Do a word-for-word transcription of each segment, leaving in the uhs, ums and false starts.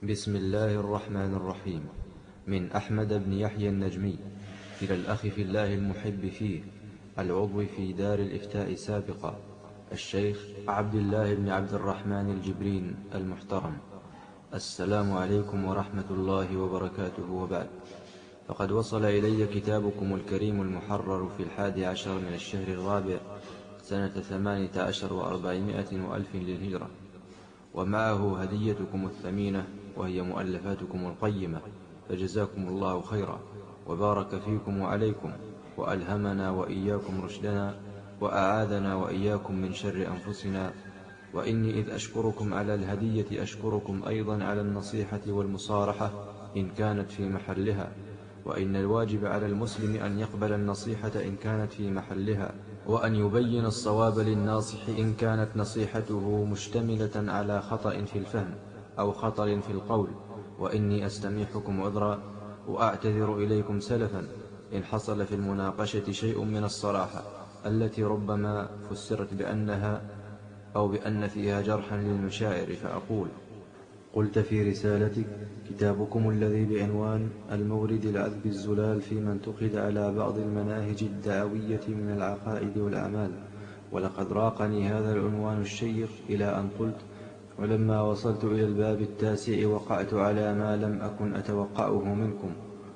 بسم الله الرحمن الرحيم. من أحمد بن يحيى النجمي إلى الأخ في الله المحب فيه العضو في دار الإفتاء سابقا الشيخ عبد الله بن عبد الرحمن الجبرين المحترم: السلام عليكم ورحمة الله وبركاته، وبعد. فقد وصل إلي كتابكم الكريم المحرر في الحادي عشر من الشهر الرابع سنة ثمانية عشر وأربعمائة وألف للهجرة، ومعه هديتكم الثمينة وهي مؤلفاتكم القيمة، فجزاكم الله خيرا وبارك فيكم وعليكم، وألهمنا وإياكم رشدنا، وأعاذنا وإياكم من شر أنفسنا. وإني إذ أشكركم على الهدية أشكركم أيضا على النصيحة والمصارحة إن كانت في محلها، وإن الواجب على المسلم أن يقبل النصيحة إن كانت في محلها، وأن يبين الصواب للناصح إن كانت نصيحته مشتملة على خطأ في الفهم أو خطر في القول. وإني أستميحكم عذرا وأعتذر إليكم سلفا إن حصل في المناقشة شيء من الصراحة التي ربما فسرت بأنها أو بأن فيها جرحا للمشاعر، فأقول: قلت في رسالتك: كتابكم الذي بعنوان المورد العذب الزلال فيما انتقد على بعض المناهج الدعوية من العقائد والأعمال. ولقد راقني هذا العنوان الشيق إلى أن قلت: ولما وصلت إلى الباب التاسع وقعت على ما لم أكن أتوقعه منكم.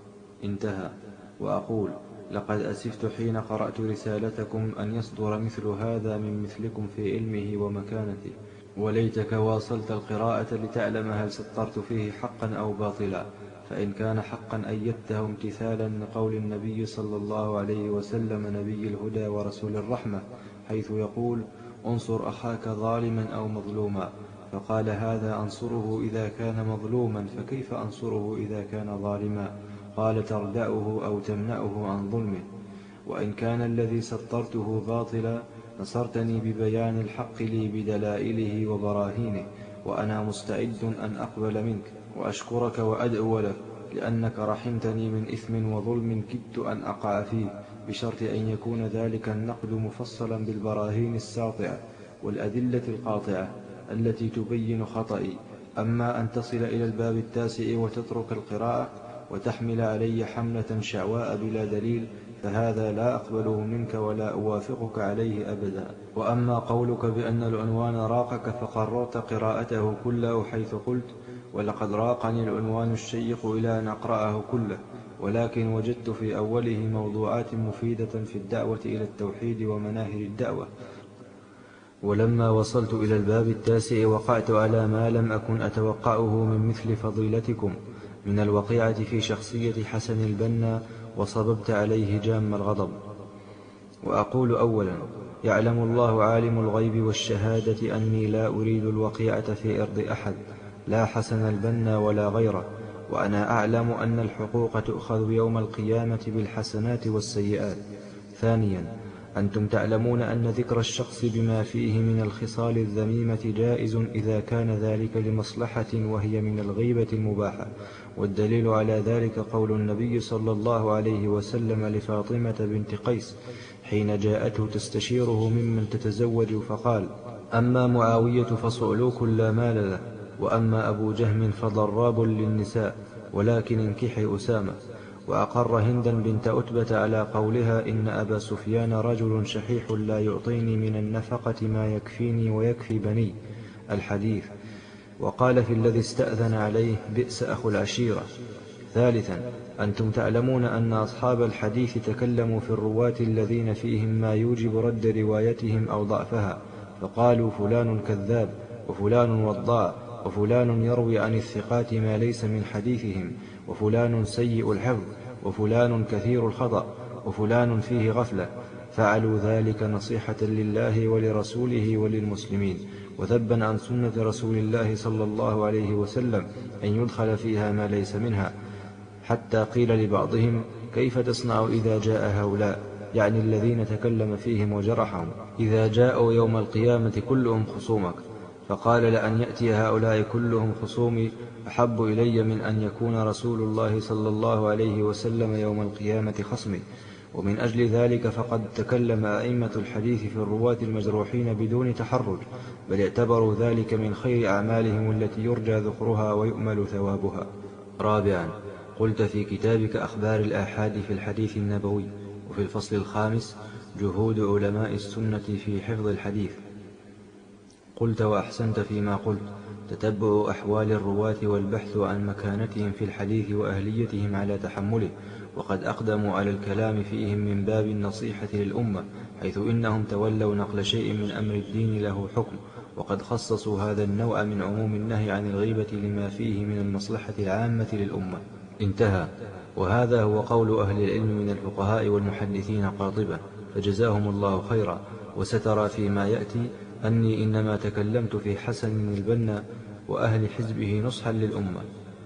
انتهى. وأقول: لقد أسفت حين قرأت رسالتكم أن يصدر مثل هذا من مثلكم في علمه ومكانته، وليتك واصلت القراءة لتعلم هل سطرت فيه حقا أو باطلا. فإن كان حقا أيدته امتثالا لقول النبي صلى الله عليه وسلم نبي الهدى ورسول الرحمة، حيث يقول: انصر أخاك ظالما أو مظلوما. فقال: هذا أنصره إذا كان مظلوما، فكيف أنصره إذا كان ظالما؟ قال: تردعه أو تمنعه عن ظلمه. وإن كان الذي سطرته باطلا نصرتني ببيان الحق لي بدلائله وبراهينه، وأنا مستعد أن أقبل منك وأشكرك وأدعو لك، لأنك رحمتني من إثم وظلم كدت أن أقع فيه، بشرط أن يكون ذلك النقد مفصلا بالبراهين الساطعة والأدلة القاطعة التي تبين خطئي. أما أن تصل إلى الباب التاسع وتترك القراءة وتحمل علي حملة شعواء بلا دليل، فهذا لا أقبله منك ولا أوافقك عليه أبدا. وأما قولك بأن العنوان راقك فقررت قراءته كله، حيث قلت: ولقد راقني العنوان الشيق إلى أن أقرأه كله، ولكن وجدت في أوله موضوعات مفيدة في الدعوة إلى التوحيد ومناهج الدعوة. ولما وصلت إلى الباب التاسع وقعت على ما لم أكن أتوقعه من مثل فضيلتكم من الوقيعة في شخصية حسن البنا، وصببت عليه جام الغضب. وأقول: أولا، يعلم الله عالم الغيب والشهادة أني لا أريد الوقيعة في أرض أحد، لا حسن البنا ولا غيره، وأنا أعلم أن الحقوق تؤخذ يوم القيامة بالحسنات والسيئات. ثانيا، أنتم تعلمون أن ذكر الشخص بما فيه من الخصال الذميمة جائز إذا كان ذلك لمصلحة وهي من الغيبة المباحة، والدليل على ذلك قول النبي صلى الله عليه وسلم لفاطمة بنت قيس حين جاءته تستشيره ممن تتزوج، فقال: أما معاوية فصعلوك لا مال له، وأما أبو جهم فضراب للنساء، ولكن انكحي أسامة. وأقر هندا بنت أتبة على قولها: إن أبا سفيان رجل شحيح لا يعطيني من النفقة ما يكفيني ويكفي بني، الحديث. وقال في الذي استأذن عليه: بئس أخو العشيرة. ثالثا، أنتم تعلمون أن أصحاب الحديث تكلموا في الرواة الذين فيهم ما يوجب رد روايتهم أو ضعفها، فقالوا: فلان كذاب، وفلان وضاع، وفلان يروي عن الثقات ما ليس من حديثهم، وفلان سيء الحفظ، وفلان كثير الخطأ، وفلان فيه غفلة. فعلوا ذلك نصيحة لله ولرسوله وللمسلمين، وذبا عن سنة رسول الله صلى الله عليه وسلم أن يدخل فيها ما ليس منها. حتى قيل لبعضهم: كيف تصنع إذا جاء هؤلاء، يعني الذين تكلم فيهم وجرحهم، إذا جاءوا يوم القيامة كلهم خصومك؟ فقال: لأن يأتي هؤلاء كلهم خصومي أحب إلي من أن يكون رسول الله صلى الله عليه وسلم يوم القيامة خصمي. ومن أجل ذلك فقد تكلم أئمة الحديث في الرواة المجروحين بدون تحرج، بل اعتبروا ذلك من خير أعمالهم التي يرجى ذخرها ويؤمل ثوابها. رابعا، قلت في كتابك أخبار الآحاد في الحديث النبوي، وفي الفصل الخامس جهود علماء السنة في حفظ الحديث، قلت وأحسنت فيما قلت: تتبع أحوال الرواة والبحث عن مكانتهم في الحديث وأهليتهم على تحمله، وقد أقدموا على الكلام فيهم من باب النصيحة للأمة، حيث إنهم تولوا نقل شيء من أمر الدين له حكم، وقد خصصوا هذا النوع من عموم النهي عن الغيبة لما فيه من المصلحة العامة للأمة. انتهى. وهذا هو قول أهل العلم من الفقهاء والمحدثين قاطبة، فجزاهم الله خيرا. وسترى فيما يأتي أني إنما تكلمت في حسن البنا وأهل حزبه نصحا للأمة،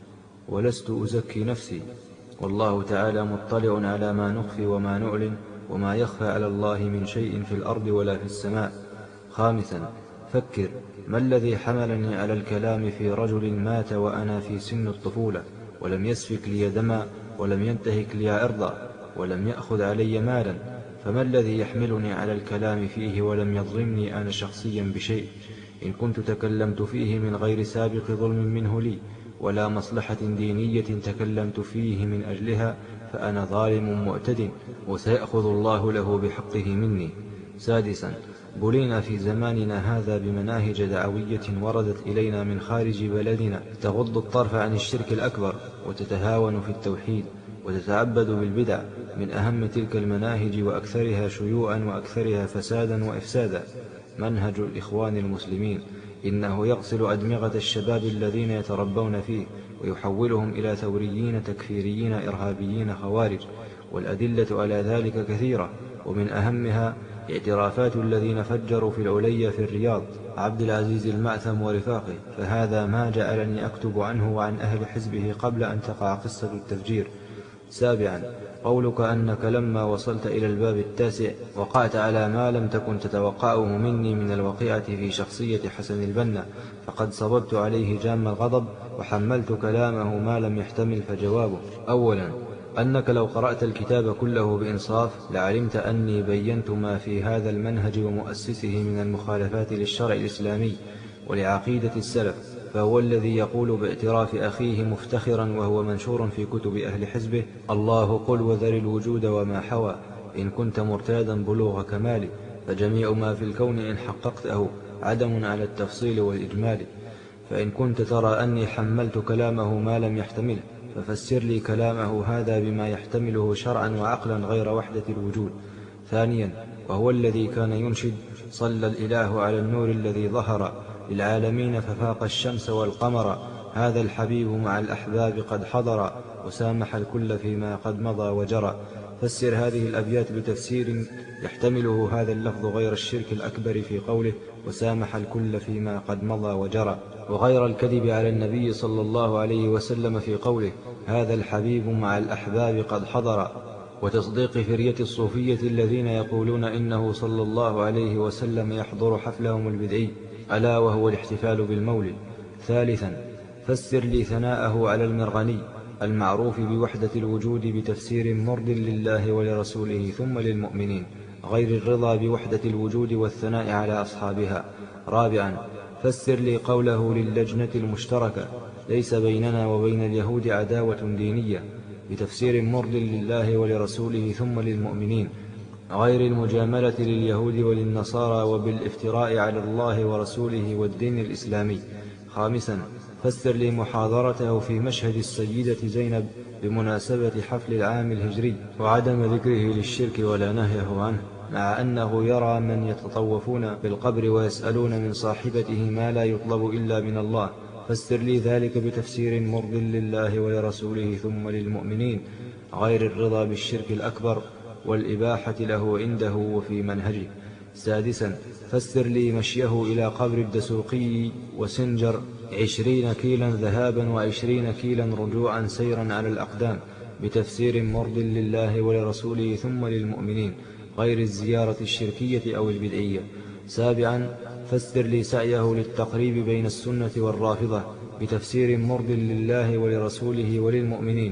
ولست أزكي نفسي، والله تعالى مطلع على ما نخفي وما نعلن، وما يخفى على الله من شيء في الأرض ولا في السماء. خامسا، فكر: ما الذي حملني على الكلام في رجل مات وأنا في سن الطفولة، ولم يسفك لي دما، ولم ينتهك لي عرضا، ولم يأخذ علي مالا؟ فما الذي يحملني على الكلام فيه ولم يظلمني أنا شخصيا بشيء؟ إن كنت تكلمت فيه من غير سابق ظلم منه لي، ولا مصلحة دينية تكلمت فيه من أجلها، فأنا ظالم معتد، وسيأخذ الله له بحقه مني. سادسا، بلينا في زماننا هذا بمناهج دعوية وردت إلينا من خارج بلدنا تغض الطرف عن الشرك الأكبر، وتتهاون في التوحيد، وتتعبد بالبدع. من أهم تلك المناهج وأكثرها شيوعا وأكثرها فسادا وإفسادا منهج الإخوان المسلمين، إنه يغسل أدمغة الشباب الذين يتربون فيه، ويحولهم إلى ثوريين تكفيريين إرهابيين خوارج. والأدلة على ذلك كثيرة، ومن أهمها اعترافات الذين فجروا في العليا في الرياض، عبد العزيز المعثم ورفاقه، فهذا ما جعلني أكتب عنه وعن أهل حزبه قبل أن تقع قصة التفجير. سابعا، قولك أنك لما وصلت إلى الباب التاسع وقعت على ما لم تكن تتوقعه مني من الوقيعة في شخصية حسن البنا، فقد صببت عليه جام الغضب وحملت كلامه ما لم يحتمل. فجوابه: أولا، أنك لو قرأت الكتاب كله بإنصاف لعلمت أني بينت ما في هذا المنهج ومؤسسه من المخالفات للشرع الإسلامي ولعقيدة السلف، فهو الذي يقول باعتراف أخيه مفتخرا وهو منشور في كتب أهل حزبه: الله قل وذر الوجود وما حوى، إن كنت مرتادا بلوغ كمال، فجميع ما في الكون إن حققته عدم على التفصيل والإجمال. فإن كنت ترى أني حملت كلامه ما لم يحتمله، ففسر لي كلامه هذا بما يحتمله شرعا وعقلا غير وحدة الوجود. ثانيا، وهو الذي كان ينشد: صلى الإله على النور الذي ظهر للعالمين ففاق الشمس والقمر، هذا الحبيب مع الأحباب قد حضر، وسامح الكل فيما قد مضى وجرى. فسر هذه الأبيات بتفسير يحتمله هذا اللفظ غير الشرك الأكبر في قوله: وسامح الكل فيما قد مضى وجرى، وغير الكذب على النبي صلى الله عليه وسلم في قوله: هذا الحبيب مع الأحباب قد حضر، وتصديق فرية الصوفية الذين يقولون إنه صلى الله عليه وسلم يحضر حفلهم البدعي، ألا وهو الاحتفال بالمولد. ثالثا، فسر لي ثناءه على المرغني المعروف بوحدة الوجود بتفسير مرض لله ولرسوله ثم للمؤمنين، غير الرضا بوحدة الوجود والثناء على أصحابها. رابعا، فسر لي قوله للجنة المشتركة: ليس بيننا وبين اليهود عداوة دينية، بتفسير مرض لله ولرسوله ثم للمؤمنين، غير المجاملة لليهود وللنصارى وبالافتراء على الله ورسوله والدين الإسلامي. خامسا، فسر لي محاضرته في مشهد السيدة زينب بمناسبة حفل العام الهجري، وعدم ذكره للشرك ولا نهيه عنه، مع أنه يرى من يتطوفون بالقبر ويسألون من صاحبته ما لا يطلب إلا من الله. فسر لي ذلك بتفسير مرض لله ولرسوله ثم للمؤمنين، غير الرضا بالشرك الأكبر والإباحة له عنده وفي منهجه. سادسا، فسر لي مشيه إلى قبر الدسوقي وسنجر عشرين كيلا ذهابا وعشرين كيلا رجوعا سيرا على الأقدام، بتفسير مرض لله ولرسوله ثم للمؤمنين، غير الزيارة الشركية أو البدعية. سابعا، فسر لي سعيه للتقريب بين السنة والرافضة، بتفسير مرض لله ولرسوله وللمؤمنين،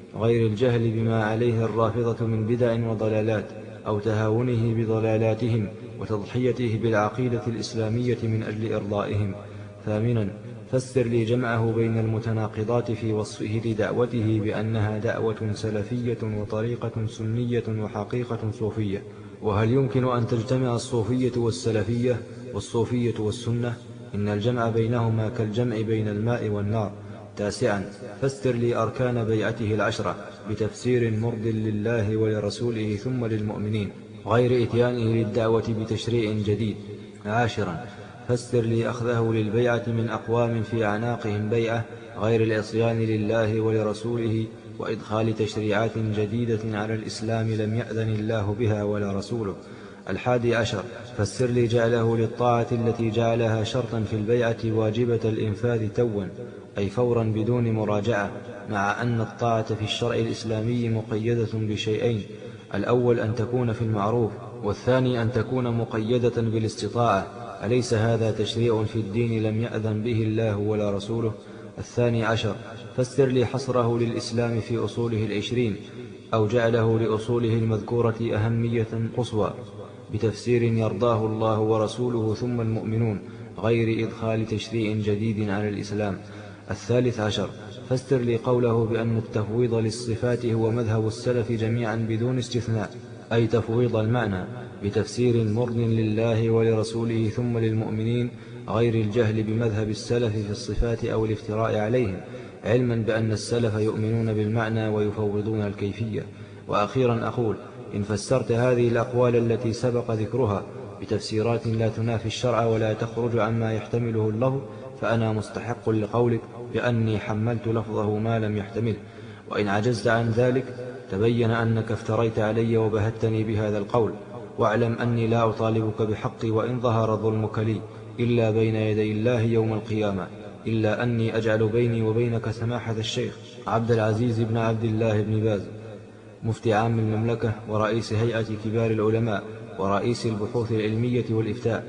غير الجهل بما عليه الرافضة من بدع وضلالات أو تهاونه بضلالاتهم وتضحيته بالعقيدة الإسلامية من أجل إرضائهم. ثامنا، فسر لي جمعه بين المتناقضات في وصفه لدعوته بأنها دعوة سلفية وطريقة سنية وحقيقة صوفية، وهل يمكن أن تجتمع الصوفية والسلفية والصوفية والسنة؟ إن الجمع بينهما كالجمع بين الماء والنار. تاسعا، فسر لي أركان بيعته العشرة بتفسير مرض لله ولرسوله ثم للمؤمنين، غير إتيانه للدعوة بتشريع جديد. عاشرا، فسر لي أخذه للبيعة من أقوام في أعناقهم بيعة غير العصيان لله ولرسوله وإدخال تشريعات جديدة على الإسلام لم يأذن الله بها ولا رسوله. الحادي عشر، فسر لي جعله للطاعة التي جعلها شرطا في البيعة واجبة الإنفاذ توا، أي فورا بدون مراجعة، مع أن الطاعة في الشرع الإسلامي مقيدة بشيئين: الأول أن تكون في المعروف، والثاني أن تكون مقيدة بالاستطاعة. أليس هذا تشريع في الدين لم يأذن به الله ولا رسوله؟ الثاني عشر، فسر لي حصره للإسلام في أصوله العشرين أو جعله لأصوله المذكورة أهمية قصوى بتفسير يرضاه الله ورسوله ثم المؤمنون، غير إدخال تشريع جديد على الإسلام. الثالث عشر، فسر لي قوله بأن التفويض للصفات هو مذهب السلف جميعا بدون استثناء، أي تفويض المعنى، بتفسير مرض لله ولرسوله ثم للمؤمنين، غير الجهل بمذهب السلف في الصفات أو الافتراء عليهم، علما بأن السلف يؤمنون بالمعنى ويفوضون الكيفية. وأخيرا أقول: إن فسرت هذه الأقوال التي سبق ذكرها بتفسيرات لا تنافي الشرع ولا تخرج عما يحتمله اللفظ، فأنا مستحق لقولك بأني حملت لفظه ما لم يحتمله. وإن عجزت عن ذلك تبين أنك افتريت علي وبهتني بهذا القول. واعلم أني لا أطالبك بحقي وإن ظهر ظلمك لي إلا بين يدي الله يوم القيامة، إلا أني أجعل بيني وبينك سماحة الشيخ عبد العزيز بن عبد الله بن باز، مفتي عام المملكة ورئيس هيئة كبار العلماء ورئيس البحوث العلمية والإفتاء،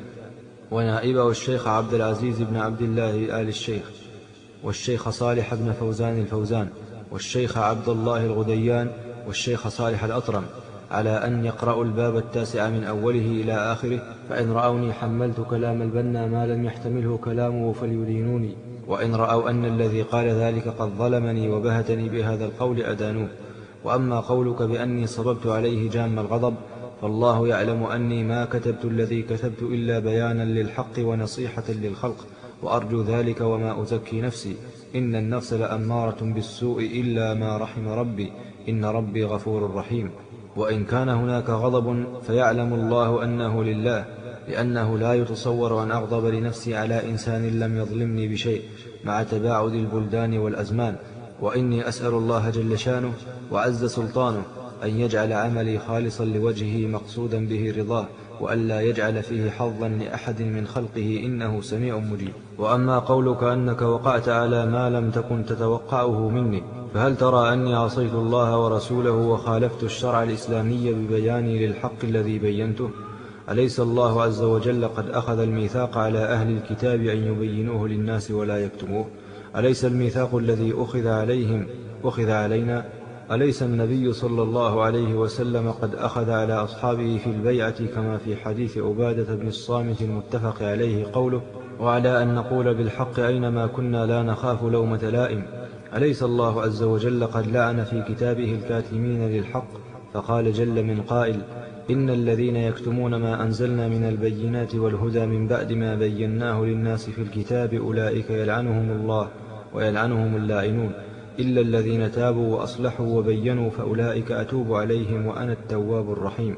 ونائبه الشيخ عبد العزيز بن عبد الله آل الشيخ، والشيخ صالح بن فوزان الفوزان، والشيخ عبد الله الغديان، والشيخ صالح الأطرم، على أن يقرأوا الباب التاسع من أوله إلى آخره، فإن رأوني حملت كلام البنا ما لم يحتمله كلامه فليدينوني، وإن رأوا أن الذي قال ذلك قد ظلمني وبهتني بهذا القول أدانوه. وأما قولك بأني صببت عليه جام الغضب، فالله يعلم أني ما كتبت الذي كتبت إلا بيانا للحق ونصيحة للخلق، وأرجو ذلك وما أزكي نفسي، إن النفس لأمارة بالسوء إلا ما رحم ربي، إن ربي غفور رحيم. وإن كان هناك غضب فيعلم الله أنه لله، لأنه لا يتصور أن أغضب لنفسي على إنسان لم يظلمني بشيء، مع تباعد البلدان والأزمان. وإني أسأل الله جل شانه وعز سلطانه أن يجعل عملي خالصا لوجهه مقصودا به رضاه، وألا يجعل فيه حظا لأحد من خلقه، إنه سميع مجيب. وأما قولك أنك وقعت على ما لم تكن تتوقعه مني، فهل ترى أني عصيت الله ورسوله وخالفت الشرع الإسلامي ببياني للحق الذي بينته؟ أليس الله عز وجل قد أخذ الميثاق على أهل الكتاب أن يبينوه للناس ولا يكتموه؟ أليس الميثاق الذي أخذ عليهم أخذ علينا؟ أليس النبي صلى الله عليه وسلم قد أخذ على أصحابه في البيعة كما في حديث عبادة بن الصامت المتفق عليه قوله: وعلى أن نقول بالحق أينما كنا لا نخاف لومة لائم؟ أليس الله عز وجل قد لعن في كتابه الكاتمين للحق، فقال جل من قائل: إن الذين يكتمون ما أنزلنا من البينات والهدى من بعد ما بيناه للناس في الكتاب أولئك يلعنهم الله ويلعنهم اللاعنون إلا الذين تابوا وأصلحوا وبينوا فأولئك أتوب عليهم وأنا التواب الرحيم.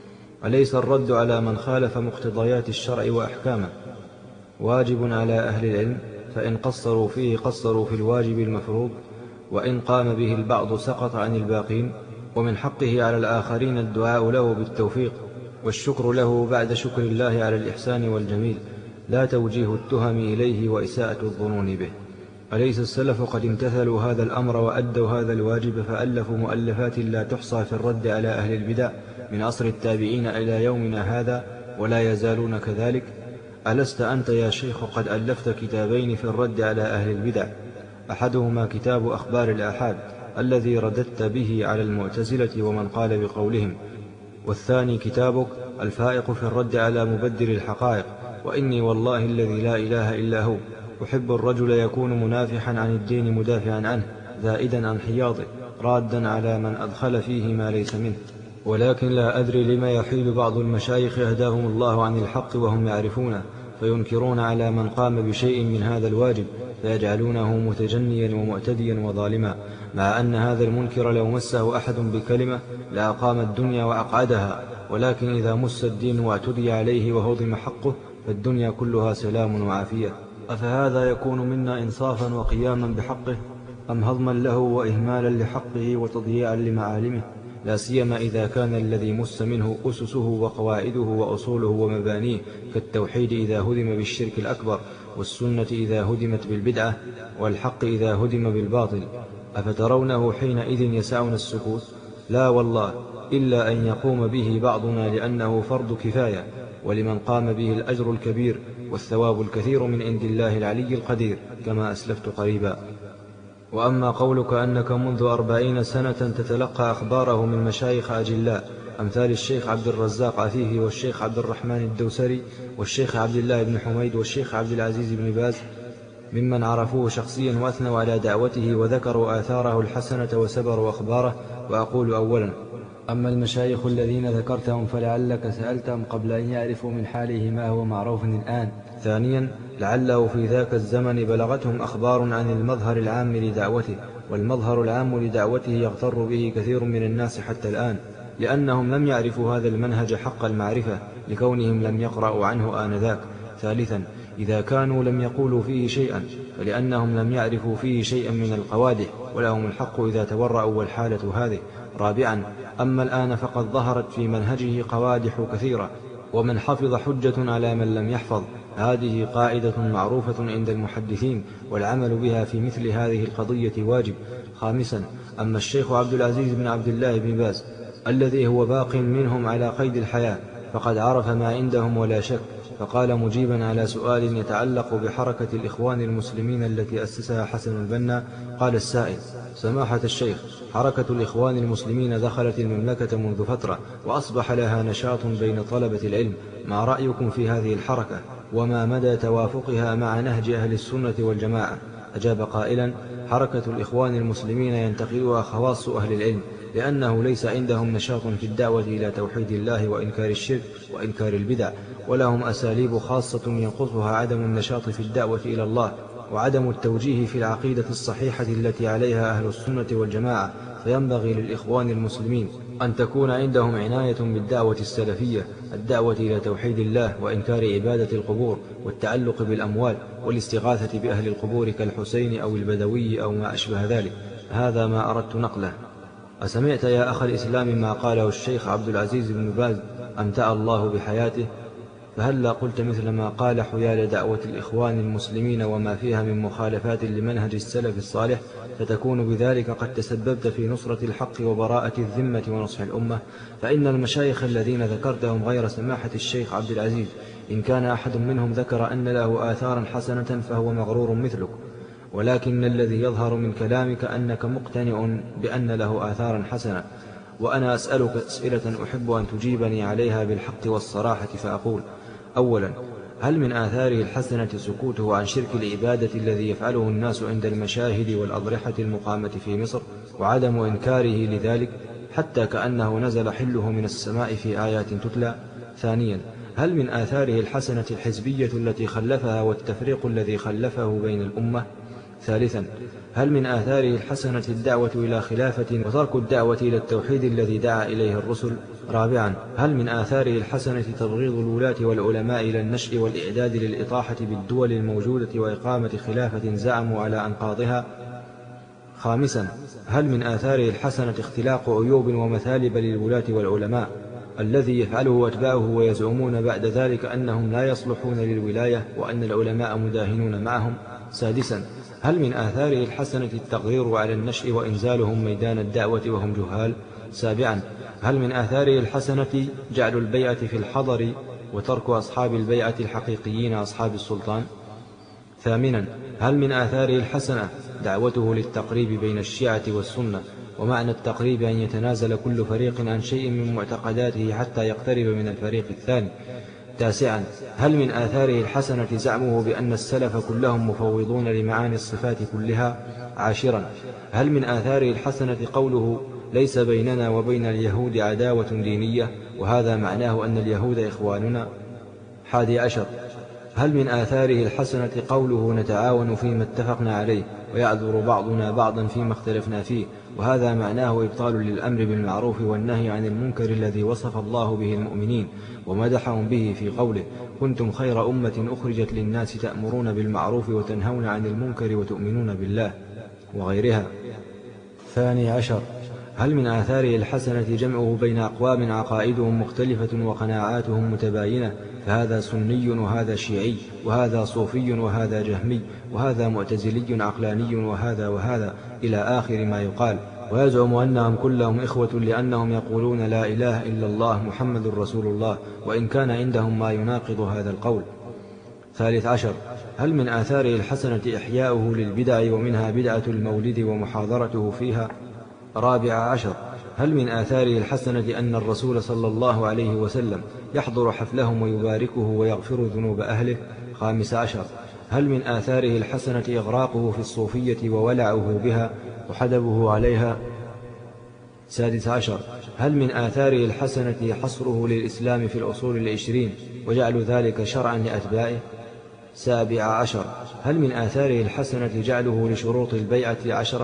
أليس الرد على من خالف مقتضيات الشرع وأحكامه واجب على أهل العلم؟ فإن قصروا فيه قصروا في الواجب المفروض، وإن قام به البعض سقط عن الباقين. ومن حقه على الآخرين الدعاء له بالتوفيق والشكر له بعد شكر الله على الإحسان والجميل، لا توجيه التهم إليه وإساءة الظنون به. أليس السلف قد امتثلوا هذا الأمر وأدوا هذا الواجب، فألفوا مؤلفات لا تحصى في الرد على أهل البدع من عصر التابعين إلى يومنا هذا، ولا يزالون كذلك؟ ألست أنت يا شيخ قد ألفت كتابين في الرد على أهل البدع، أحدهما كتاب أخبار الآحاد الذي رددت به على المعتزلة ومن قال بقولهم. والثاني كتابك الفائق في الرد على مبدل الحقائق. وإني والله الذي لا إله إلا هو أحب الرجل يكون منافحا عن الدين مدافعا عنه زائدا عن حياضه رادا على من أدخل فيه ما ليس منه. ولكن لا أدري لما يحيل بعض المشايخ أهداهم الله عن الحق وهم يعرفونه، فينكرون على من قام بشيء من هذا الواجب فيجعلونه متجنيا ومعتديا وظالما، مع أن هذا المنكر لو مسه أحد بكلمة لأقام الدنيا وأقعدها، ولكن إذا مس الدين واعتدي عليه وهضم حقه فالدنيا كلها سلام وعافية. أفهذا يكون منا إنصافا وقياما بحقه، أم هضما له وإهمالا لحقه وتضييعا لمعالمه؟ لا سيما إذا كان الذي مس منه أسسه وقواعده وأصوله ومبانيه، كالتوحيد إذا هدم بالشرك الأكبر، والسنة إذا هدمت بالبدعة، والحق إذا هدم بالباطل. أفترونه حينئذ يسعنا السكوت؟ لا والله، إلا أن يقوم به بعضنا لأنه فرض كفاية، ولمن قام به الأجر الكبير والثواب الكثير من عند الله العلي القدير، كما أسلفت قريبا. وأما قولك أنك منذ أربعين سنة تتلقى أخباره من مشايخ أجلاء أمثال الشيخ عبد الرزاق عفيفي والشيخ عبد الرحمن الدوسري والشيخ عبد الله بن حميد والشيخ عبد العزيز بن باز ممن عرفوه شخصيا وأثنوا على دعوته وذكروا آثاره الحسنة وسبروا أخباره، وأقول أولا: أما المشايخ الذين ذكرتهم فلعلك سألتهم قبل أن يعرفوا من حاله ما هو معروف الآن. ثانيا، لعله في ذاك الزمن بلغتهم أخبار عن المظهر العام لدعوته، والمظهر العام لدعوته يغتر به كثير من الناس حتى الآن، لأنهم لم يعرفوا هذا المنهج حق المعرفة لكونهم لم يقرأوا عنه آنذاك. ثالثا، إذا كانوا لم يقولوا فيه شيئا فلأنهم لم يعرفوا فيه شيئا من القوادح، ولهم الحق إذا تورعوا، والحالة هذه. رابعا، أما الآن فقد ظهرت في منهجه قوادح كثيرة، ومن حفظ حجة على من لم يحفظ، هذه قاعدة معروفة عند المحدثين، والعمل بها في مثل هذه القضية واجب. خامسا، أما الشيخ عبد العزيز بن عبد الله بن باز الذي هو باق منهم على قيد الحياة فقد عرف ما عندهم ولا شك، فقال مجيبا على سؤال يتعلق بحركة الإخوان المسلمين التي أسسها حسن البنا، قال السائل: سماحة الشيخ، حركة الإخوان المسلمين دخلت المملكة منذ فترة وأصبح لها نشاط بين طلبة العلم، ما رأيكم في هذه الحركة؟ وما مدى توافقها مع نهج أهل السنة والجماعة؟ أجاب قائلا: حركة الإخوان المسلمين ينتقدها خواص أهل العلم، لأنه ليس عندهم نشاط في الدعوة إلى توحيد الله وإنكار الشرك وإنكار البدع، ولهم أساليب خاصة ينقصها عدم النشاط في الدعوة إلى الله وعدم التوجيه في العقيدة الصحيحة التي عليها أهل السنة والجماعة. فينبغي للإخوان المسلمين أن تكون عندهم عناية بالدعوة السلفية، الدعوة إلى توحيد الله وإنكار عبادة القبور والتعلق بالأموال والاستغاثة بأهل القبور كالحسين أو البدوي أو ما أشبه ذلك. هذا ما أردت نقله. أسمعت يا أخ الإسلام ما قاله الشيخ عبد العزيز بن باز أمتع الله بحياته؟ فهلا قلت مثل ما قال حيال دعوة الإخوان المسلمين وما فيها من مخالفات لمنهج السلف الصالح، فتكون بذلك قد تسببت في نصرة الحق وبراءة الذمة ونصح الأمة. فإن المشايخ الذين ذكرتهم غير سماحة الشيخ عبد العزيز، إن كان أحد منهم ذكر أن له آثارا حسنة فهو مغرور مثلك، ولكن الذي يظهر من كلامك أنك مقتنع بأن له آثارا حسنة، وأنا أسألك أسئلة أحب أن تجيبني عليها بالحق والصراحة، فأقول: أولا، هل من آثاره الحسنة سكوته عن شرك العبادة الذي يفعله الناس عند المشاهد والأضرحة المقامة في مصر، وعدم إنكاره لذلك حتى كأنه نزل حله من السماء في آيات تتلى؟ ثانيا، هل من آثاره الحسنة الحزبية التي خلفها والتفريق الذي خلفه بين الأمة؟ ثالثا، هل من آثاره الحسنة الدعوة إلى خلافة وترك الدعوة إلى التوحيد الذي دعا إليه الرسل؟ رابعا، هل من آثاره الحسنة تبغيض الولاة والعلماء إلى النشء والإعداد للإطاحة بالدول الموجودة وإقامة خلافة زعموا على أنقاضها؟ خامسا، هل من آثاره الحسنة اختلاق عيوب ومثالب للولاة والعلماء الذي يفعله أتباعه ويزعمون بعد ذلك أنهم لا يصلحون للولاية وأن العلماء مداهنون معهم؟ سادسا، هل من آثاره الحسنة التغيير على النشء وإنزالهم ميدان الدعوة وهم جهال؟ سابعا، هل من آثاره الحسنة جعل البيعة في الحضر وترك أصحاب البيعة الحقيقيين أصحاب السلطان؟ ثامنا، هل من آثاره الحسنة دعوته للتقريب بين الشيعة والسنة، ومعنى التقريب أن يتنازل كل فريق عن شيء من معتقداته حتى يقترب من الفريق الثاني. تاسعا، هل من آثاره الحسنة زعمه بأن السلف كلهم مفوضون لمعاني الصفات كلها؟ عاشرا، هل من آثاره الحسنة قوله ليس بيننا وبين اليهود عداوة دينية، وهذا معناه أن اليهود إخواننا؟ حادي عشر، هل من آثاره الحسنة قوله نتعاون فيما اتفقنا عليه ويعذر بعضنا بعضا فيما اختلفنا فيه، وهذا معناه إبطال للأمر بالمعروف والنهي عن المنكر الذي وصف الله به المؤمنين ومدحهم به في قوله كنتم خير أمة أخرجت للناس تأمرون بالمعروف وتنهون عن المنكر وتؤمنون بالله، وغيرها. ثاني عشر، هل من آثاره الحسنة جمعه بين أقوام عقائدهم مختلفة وقناعاتهم متباينة، فهذا سني وهذا شيعي وهذا صوفي وهذا جهمي وهذا معتزلي عقلاني وهذا وهذا إلى آخر ما يقال، ويزعم أنهم كلهم إخوة لأنهم يقولون لا إله إلا الله محمد رسول الله، وإن كان عندهم ما يناقض هذا القول. ثالث عشر، هل من آثاره الحسنة إحياؤه للبدع ومنها بدعة المولد ومحاضرته فيها؟ رابع عشر، هل من آثاره الحسنة أن الرسول صلى الله عليه وسلم يحضر حفلهم ويباركه ويغفر ذنوب أهله؟ خامس عشر، هل من آثاره الحسنة إغراقه في الصوفية وولعه بها وحدبه عليها؟ سادس عشر، هل من آثاره الحسنة حصره للإسلام في الأصول العشرين وجعل ذلك شرعا لأتباعه؟ سابع عشر، هل من آثاره الحسنة جعله لشروط البيعة عشرة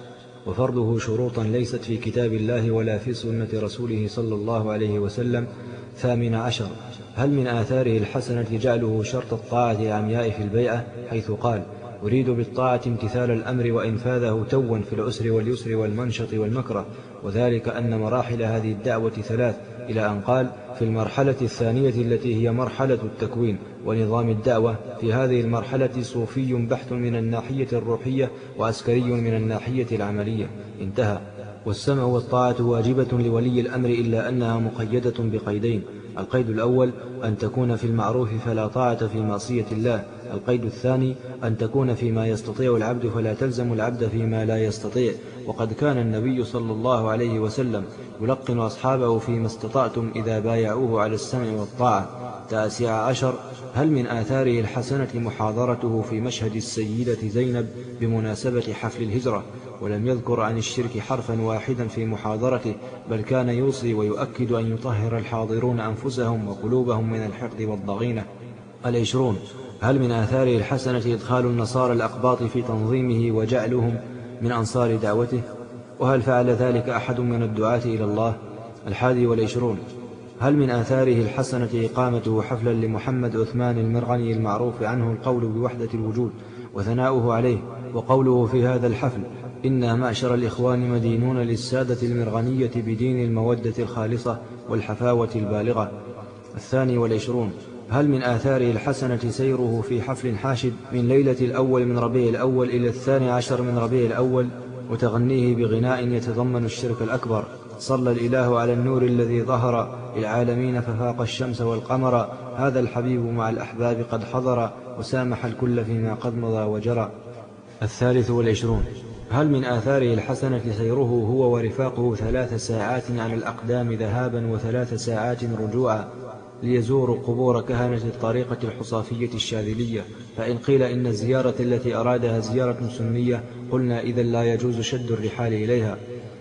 وفرضه شروطا ليست في كتاب الله ولا في سنة رسوله صلى الله عليه وسلم؟ ثامن عشر، هل من آثاره الحسنة جعله شرط الطاعة العمياء في البيعة، حيث قال أريد بالطاعة امتثال الأمر وإنفاذه توا في العسر واليسر والمنشط والمكره، وذلك أن مراحل هذه الدعوة ثلاث، إلى أن قال في المرحلة الثانية التي هي مرحلة التكوين ونظام الدعوة، في هذه المرحلة صوفي بحث من الناحية الروحية وعسكري من الناحية العملية. انتهى. والسمع والطاعة واجبة لولي الأمر إلا أنها مقيدة بقيدين: القيد الأول أن تكون في المعروف فلا طاعة في معصية الله، القيد الثاني أن تكون فيما يستطيع العبد فلا تلزم العبد فيما لا يستطيع. وقد كان النبي صلى الله عليه وسلم يلقن أصحابه فيما استطعتم إذا بايعوه على السمع والطاعة. تاسع عشر، هل من آثاره الحسنة محاضرته في مشهد السيدة زينب بمناسبة حفل الهجرة، ولم يذكر عن الشرك حرفا واحدا في محاضرته، بل كان يوصي ويؤكد أن يطهر الحاضرون أنفسهم وقلوبهم من الحقد والضغينة. العشرون، هل من آثاره الحسنة إدخال النصارى الأقباط في تنظيمه وجعلهم من أنصار دعوته، وهل فعل ذلك أحد من الدعاة إلى الله؟ الحادي والعشرون، هل من آثاره الحسنة إقامته حفلا لمحمد عثمان المرغني المعروف عنه القول بوحدة الوجود وثناؤه عليه، وقوله في هذا الحفل إنا معشر الإخوان مدينون للسادة المرغنية بدين المودة الخالصة والحفاوة البالغة؟ الثاني والعشرون، هل من آثاره الحسنة سيره في حفل حاشد من ليلة الأول من ربيع الأول إلى الثاني عشر من ربيع الأول وتغنيه بغناء يتضمن الشرك الأكبر: صلى الإله على النور الذي ظهر للعالمين ففاق الشمس والقمر، هذا الحبيب مع الأحباب قد حضر وسامح الكل فيما قد مضى وجرى؟ الثالث والعشرون، هل من آثاره الحسنة سيره هو ورفاقه ثلاث ساعات على الأقدام ذهابا وثلاث ساعات رجوعا ليزوروا قبور كهنة الطريقة الحصافية الشاذلية؟ فإن قيل إن الزيارة التي أرادها زيارة سنية قلنا إذا لا يجوز شد الرحال إليها.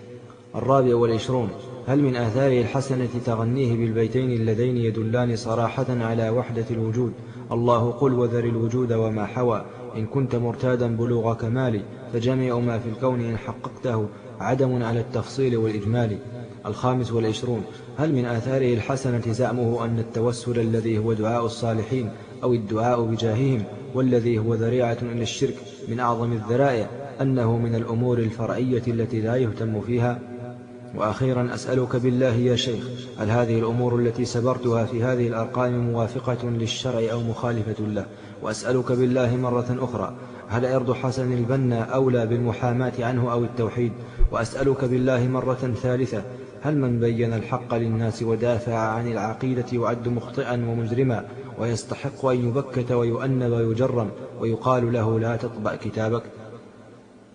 الرابع والعشرون، هل من آثاره الحسنة تغنيه بالبيتين اللذين يدلان صراحة على وحدة الوجود: الله قل وذر الوجود وما حوى، إن كنت مرتادا بلوغ كمالي، فجميع ما في الكون إن حققته عدم على التفصيل والإجمال. الخامس والعشرون، هل من آثاره الحسنة زعمه أن التوسل الذي هو دعاء الصالحين أو الدعاء بجاههم والذي هو ذريعة إلى الشرك من أعظم الذرائع أنه من الأمور الفرعية التي لا يهتم فيها؟ وأخيرا أسألك بالله يا شيخ، هل هذه الأمور التي سبرتها في هذه الأرقام موافقة للشرع أو مخالفة له؟ وأسألك بالله مرة أخرى، هل عرض حسن البنا أولى بالمحاماة عنه أو التوحيد؟ وأسألك بالله مرة ثالثة، هل من بين الحق للناس ودافع عن العقيدة يعد مخطئا ومجرما ويستحق أن يبكت ويؤنب ويجرم ويقال له لا تطبع كتابك؟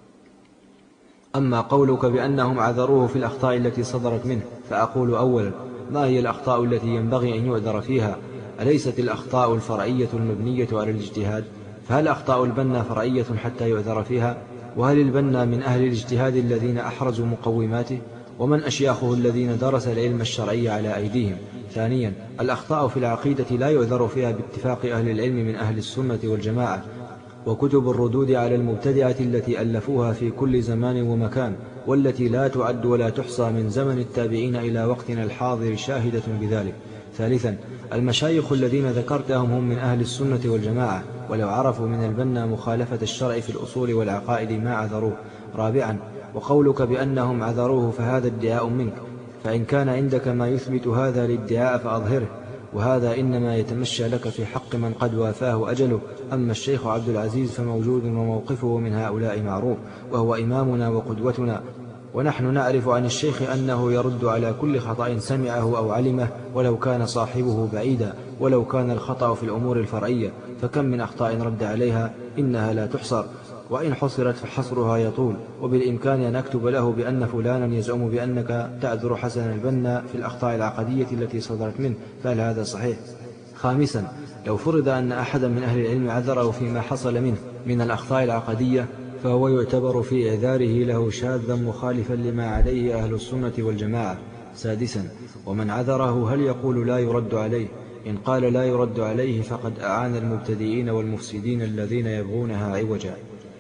أما قولك بأنهم عذروه في الأخطاء التي صدرت منه، فأقول أولا: ما هي الأخطاء التي ينبغي أن يعذر فيها؟ أليست الأخطاء الفرعية المبنية على الاجتهاد؟ فهل أخطاء البنا فرعية حتى يعذر فيها؟ وهل البنا من أهل الاجتهاد الذين أحرزوا مقوماته؟ ومن أشياخه الذين درس العلم الشرعي على أيديهم؟ ثانيا، الأخطاء في العقيدة لا يعذر فيها باتفاق أهل العلم من أهل السنة والجماعة، وكتب الردود على المبتدعة التي ألفوها في كل زمان ومكان، والتي لا تعد ولا تحصى من زمن التابعين إلى وقتنا الحاضر شاهدة بذلك. ثالثا، المشايخ الذين ذكرتهم هم من أهل السنة والجماعة، ولو عرفوا من البنا مخالفة الشرع في الأصول والعقائد ما عذروه. رابعا، وقولك بأنهم عذروه فهذا ادعاء منك، فإن كان عندك ما يثبت هذا الادعاء فأظهره، وهذا إنما يتمشى لك في حق من قد وافاه أجله. أما الشيخ عبد العزيز فموجود وموقفه من هؤلاء معروف، وهو إمامنا وقدوتنا، ونحن نعرف عن الشيخ أنه يرد على كل خطأ سمعه أو علمه، ولو كان صاحبه بعيدا، ولو كان الخطأ في الأمور الفرعية، فكم من أخطاء رد عليها إنها لا تحصر، وإن حصرت فحصرها يطول. وبالإمكان أن أكتب له بأن فلانا يزعم بأنك تعذر حسن البنا في الأخطاء العقدية التي صدرت منه، فهل هذا صحيح؟ خامسا، لو فرض أن أحدا من أهل العلم عذره فيما حصل منه من الأخطاء العقدية، فهو يعتبر في إعذاره له شاذا مخالفا لما عليه أهل السنة والجماعة. سادسا، ومن عذره هل يقول لا يرد عليه؟ إن قال لا يرد عليه فقد أعان المبتدئين والمفسدين الذين يبغونها عوجا.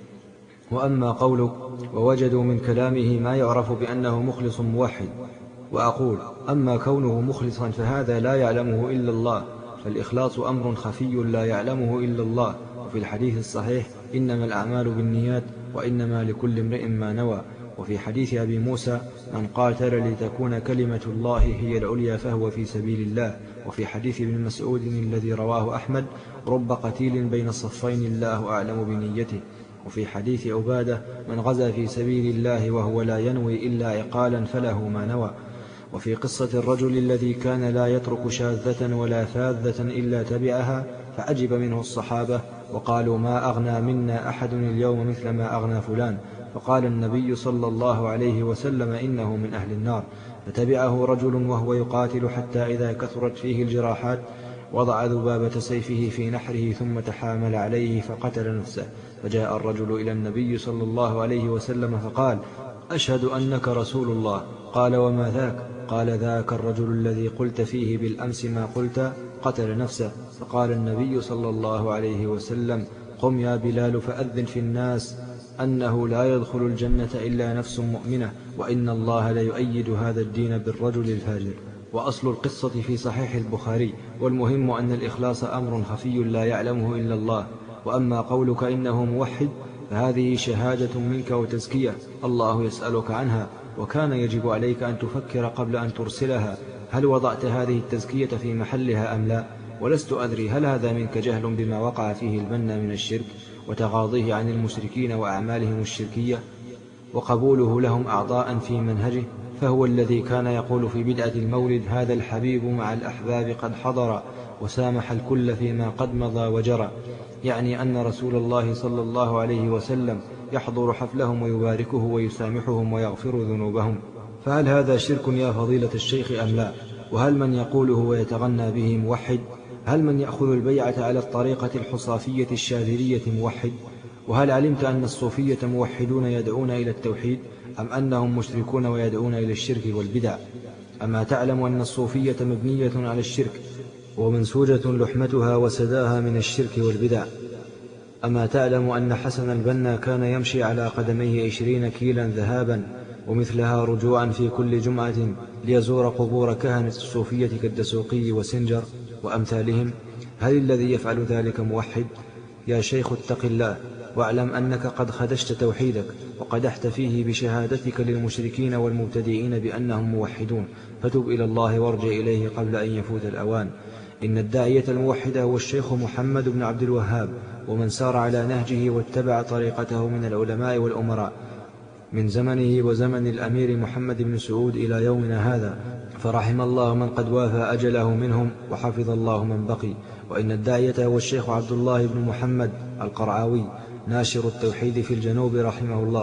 وأما قولك ووجدوا من كلامه ما يعرف بأنه مخلص موحد، وأقول: أما كونه مخلصا فهذا لا يعلمه إلا الله، فالإخلاص أمر خفي لا يعلمه إلا الله. وفي الحديث الصحيح: إنما الأعمال بالنيات وإنما لكل امرئ ما نوى. وفي حديث أبي موسى: من قاتل لتكون كلمة الله هي العليا فهو في سبيل الله. وفي حديث ابن مسعود الذي رواه أحمد: رب قتيل بين الصفين الله أعلم بنيته. وفي حديث عبادة: من غزا في سبيل الله وهو لا ينوي إلا عقالا فله ما نوى. وفي قصة الرجل الذي كان لا يترك شاذة ولا فاذة إلا تبعها، فعجب منه الصحابة وقالوا: ما أغنى منا أحد اليوم مثل ما أغنى فلان. فقال النبي صلى الله عليه وسلم: إنه من أهل النار. فتبعه رجل وهو يقاتل حتى إذا كثرت فيه الجراحات وضع ذبابة سيفه في نحره ثم تحامل عليه فقتل نفسه. فجاء الرجل إلى النبي صلى الله عليه وسلم فقال: أشهد أنك رسول الله. قال: وما ذاك؟ قال: ذاك الرجل الذي قلت فيه بالأمس ما قلت، قتل نفسه. فقال النبي صلى الله عليه وسلم: قم يا بلال فأذن في الناس أنه لا يدخل الجنة إلا نفس مؤمنة، وإن الله ليؤيد هذا الدين بالرجل الفاجر. وأصل القصة في صحيح البخاري، والمهم أن الإخلاص أمر خفي لا يعلمه إلا الله. وأما قولك إنه موحد فهذه شهادة منك وتزكية الله يسألك عنها، وكان يجب عليك أن تفكر قبل أن ترسلها هل وضعت هذه التزكية في محلها أم لا. ولست أدري هل هذا منك جهل بما وقع فيه البنا من الشرك وتغاضيه عن المشركين وأعمالهم الشركية وقبوله لهم أعضاء في منهجه، فهو الذي كان يقول في بدعة المولد: هذا الحبيب مع الأحباب قد حضر وسامح الكل فيما قد مضى وجرى، يعني أن رسول الله صلى الله عليه وسلم يحضر حفلهم ويباركه ويسامحهم ويغفر ذنوبهم. فهل هذا شرك يا فضيلة الشيخ أم لا؟ وهل من يقوله ويتغنى به موحد؟ هل من يأخذ البيعة على الطريقة الحصافية الشاذلية موحد؟ وهل علمت أن الصوفية موحدون يدعون إلى التوحيد، أم أنهم مشركون ويدعون إلى الشرك والبدع؟ أما تعلم أن الصوفية مبنية على الشرك ومنسوجة لحمتها وسداها من الشرك والبدع؟ أما تعلم أن حسن البنا كان يمشي على قدميه عشرين كيلا ذهابا ومثلها رجوعا في كل جمعة ليزور قبور كهنة الصوفية كالدسوقي وسنجر وأمثالهم؟ هل الذي يفعل ذلك موحد؟ يا شيخ اتق الله، واعلم أنك قد خدشت توحيدك وقدحت فيه بشهادتك للمشركين والمبتدئين بأنهم موحدون، فتب إلى الله وارجع إليه قبل أن يفوت الأوان. إن الداعية الموحد هو الشيخ محمد بن عبد الوهاب، ومن سار على نهجه واتبع طريقته من العلماء والأمراء من زمنه وزمن الأمير محمد بن سعود إلى يومنا هذا، فرحم الله من قد وافى أجله منهم وحفظ الله من بقي. وإن الداعية هو الشيخ عبد الله بن محمد القرعاوي، ناشر التوحيد في الجنوب رحمه الله،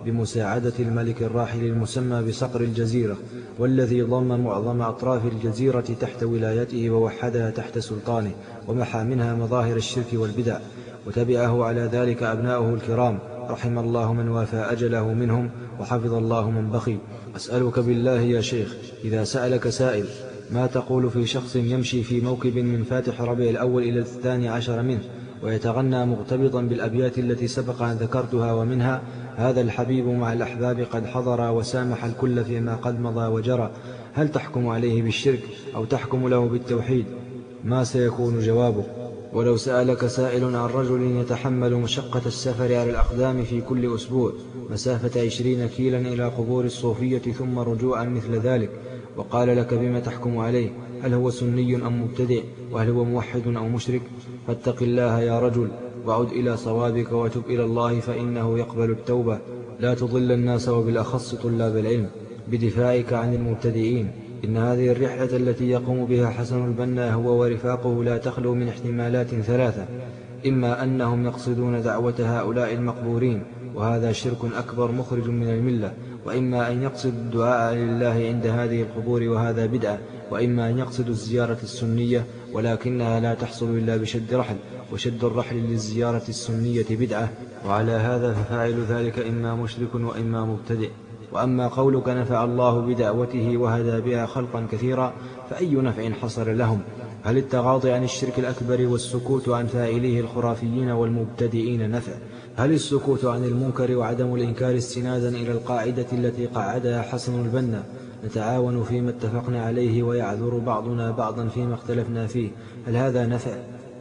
بمساعدة الملك الراحل المسمى بصقر الجزيرة، والذي ضم معظم أطراف الجزيرة تحت ولايته ووحدها تحت سلطانه، ومحى منها مظاهر الشرك والبدع، وتبعه على ذلك أبناؤه الكرام، رحم الله من وافى أجله منهم وحفظ الله من بقي. أسألك بالله يا شيخ، إذا سألك سائل ما تقول في شخص يمشي في موكب من فاتح ربيع الأول إلى الثاني عشر منه، ويتغنى مغتبطا بالأبيات التي سبق أن ذكرتها، ومنها: هذا الحبيب مع الأحباب قد حضر وسامح الكل فيما قد مضى وجرى، هل تحكم عليه بالشرك أو تحكم له بالتوحيد؟ ما سيكون جوابه؟ ولو سألك سائل عن رجل يتحمل مشقة السفر على الأقدام في كل أسبوع مسافة عشرين كيلا إلى قبور الصوفية ثم رجوعا مثل ذلك، وقال لك بما تحكم عليه؟ هل هو سني أم مبتدع؟ وهل هو موحد أو مشرك؟ فاتق الله يا رجل، وعد إلى صوابك وتب إلى الله، فإنه يقبل التوبة. لا تضل الناس وبالأخص طلاب العلم بدفاعك عن المبتدئين. إن هذه الرحلة التي يقوم بها حسن البنا هو ورفاقه لا تخلو من احتمالات ثلاثة: إما أنهم يقصدون دعوة هؤلاء المقبورين وهذا شرك أكبر مخرج من الملة، وإما أن يقصد الدعاء لله عند هذه القبور وهذا بدعة، وإما أن يقصد الزيارة السنية ولكنها لا تحصل إلا بشد رحل، وشد الرحل للزيارة السنية بدعة، وعلى هذا ففاعل ذلك إما مشرك وإما مبتدئ. وأما قولك نفع الله بدعوته وهدى بها خلقا كثيرا، فأي نفع حصل لهم؟ هل التغاضي عن الشرك الأكبر والسكوت عن فاعليه الخرافيين والمبتدئين نفع؟ هل السكوت عن المنكر وعدم الإنكار استنادا إلى القاعدة التي قعدها حسن البنا: نتعاون فيما اتفقنا عليه ويعذر بعضنا بعضا فيما اختلفنا فيه، هل هذا نفع؟